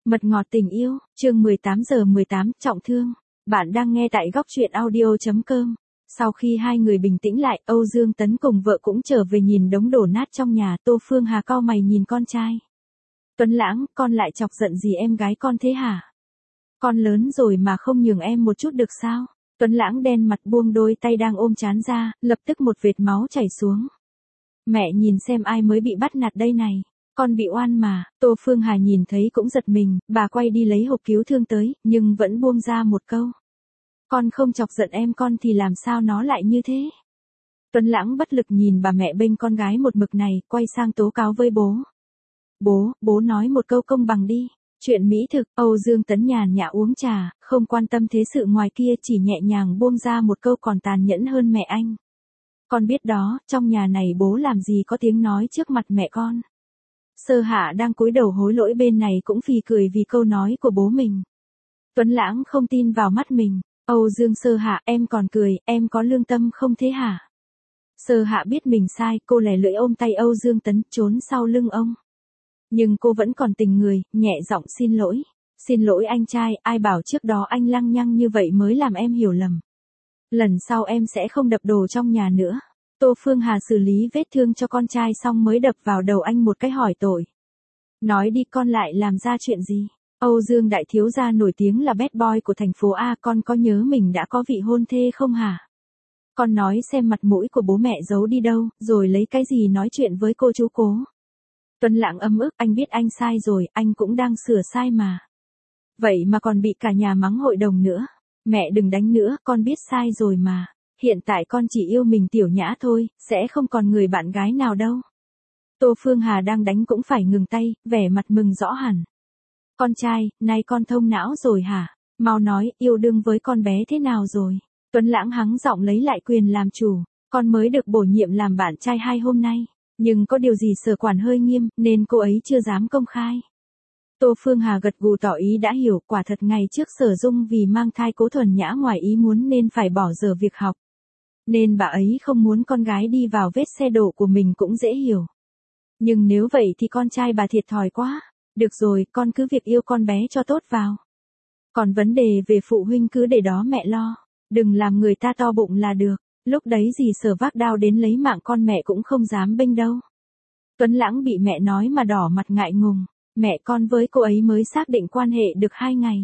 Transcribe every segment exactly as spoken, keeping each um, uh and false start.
Mật ngọt tình yêu, chương mười tám giờ mười tám, trọng thương. Bạn đang nghe tại góc truyện audio chấm com. Sau khi hai người bình tĩnh lại, Âu Dương Tấn cùng vợ cũng trở về nhìn đống đổ nát trong nhà. Tô Phương Hà cau mày nhìn con trai. Tuấn Lãng, con lại chọc giận gì em gái con thế hả? Con lớn rồi mà không nhường em một chút được sao? Tuấn Lãng đen mặt buông đôi tay đang ôm trán ra, lập tức một vệt máu chảy xuống. Mẹ nhìn xem ai mới bị bắt nạt đây này. Con bị oan mà. Tô Phương Hà nhìn thấy cũng giật mình, bà quay đi lấy hộp cứu thương tới, nhưng vẫn buông ra một câu. Con không chọc giận em con thì làm sao nó lại như thế? Tuấn Lãng bất lực nhìn bà mẹ bênh con gái một mực này, quay sang tố cáo với bố. Bố, bố nói một câu công bằng đi. Chuyện mỹ thực, Âu Dương Tấn nhàn nhã uống trà, không quan tâm thế sự ngoài kia, chỉ nhẹ nhàng buông ra một câu còn tàn nhẫn hơn mẹ anh. Con biết đó, trong nhà này bố làm gì có tiếng nói trước mặt mẹ con. Sơ Hạ đang cúi đầu hối lỗi bên này cũng phì cười vì câu nói của bố mình. Tuấn Lãng không tin vào mắt mình. Âu Dương Sơ Hạ, em còn cười, em có lương tâm không thế hả? Sơ Hạ biết mình sai, cô lè lưỡi ôm tay Âu Dương Tấn, trốn sau lưng ông. Nhưng cô vẫn còn tình người, nhẹ giọng xin lỗi. Xin lỗi anh trai, ai bảo trước đó anh lăng nhăng như vậy mới làm em hiểu lầm. Lần sau em sẽ không đập đồ trong nhà nữa. Tô Phương Hà xử lý vết thương cho con trai xong mới đập vào đầu anh một cái hỏi tội. Nói đi, con lại làm ra chuyện gì? Âu Dương đại thiếu gia nổi tiếng là bad boy của thành phố A, con có nhớ mình đã có vị hôn thê không hả? Con nói xem mặt mũi của bố mẹ giấu đi đâu, rồi lấy cái gì nói chuyện với cô chú cố. Tuấn Lãng ấm ức, anh biết anh sai rồi, anh cũng đang sửa sai mà. Vậy mà còn bị cả nhà mắng hội đồng nữa. Mẹ đừng đánh nữa, con biết sai rồi mà. Hiện tại con chỉ yêu mình Tiểu Nhã thôi, sẽ không còn người bạn gái nào đâu. Tô Phương Hà đang đánh cũng phải ngừng tay, vẻ mặt mừng rõ hẳn. Con trai, nay con thông não rồi hả? Mau nói, yêu đương với con bé thế nào rồi? Tuấn Lãng hắng giọng lấy lại quyền làm chủ. Con mới được bổ nhiệm làm bạn trai hai hôm nay. Nhưng có điều gì sở quản hơi nghiêm, nên cô ấy chưa dám công khai. Tô Phương Hà gật gù tỏ ý đã hiểu, quả thật ngày trước Sở Dung vì mang thai Cố Thuần Nhã ngoài ý muốn nên phải bỏ dở việc học. Nên bà ấy không muốn con gái đi vào vết xe đổ của mình cũng dễ hiểu. Nhưng nếu vậy thì con trai bà thiệt thòi quá. Được rồi, con cứ việc yêu con bé cho tốt vào. Còn vấn đề về phụ huynh cứ để đó mẹ lo. Đừng làm người ta to bụng là được. Lúc đấy gì Sở vác đao đến lấy mạng con mẹ cũng không dám bênh đâu. Tuấn Lãng bị mẹ nói mà đỏ mặt ngại ngùng. Mẹ con với cô ấy mới xác định quan hệ được hai ngày.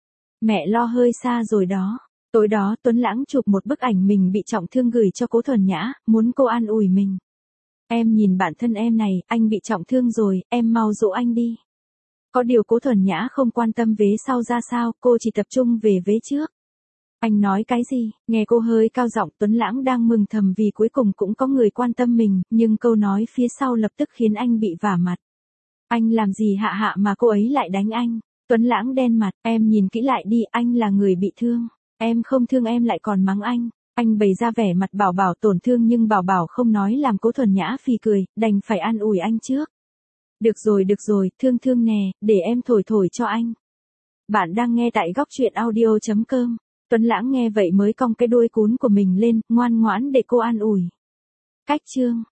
Mẹ lo hơi xa rồi đó. Tối đó Tuấn Lãng chụp một bức ảnh mình bị trọng thương gửi cho Cố Thuần Nhã, muốn cô an ủi mình. Em nhìn bản thân em này, anh bị trọng thương rồi, em mau dỗ anh đi. Có điều Cố Thuần Nhã không quan tâm vế sau ra sao, cô chỉ tập trung về vế trước. Anh nói cái gì? Nghe cô hơi cao giọng, Tuấn Lãng đang mừng thầm vì cuối cùng cũng có người quan tâm mình, nhưng câu nói phía sau lập tức khiến anh bị vả mặt. Anh làm gì hạ hạ mà cô ấy lại đánh anh? Tuấn Lãng đen mặt, em nhìn kỹ lại đi, anh là người bị thương. Em không thương em lại còn mắng anh. Anh bày ra vẻ mặt Bảo Bảo tổn thương nhưng Bảo Bảo không nói làm Cố Thuần Nhã phì cười, đành phải an ủi anh trước. Được rồi được rồi, thương thương nè, để em thổi thổi cho anh. Bạn đang nghe tại góc truyện audio chấm com. Tuấn Lãng nghe vậy mới cong cái đuôi cún của mình lên, ngoan ngoãn để cô an ủi. Cách chương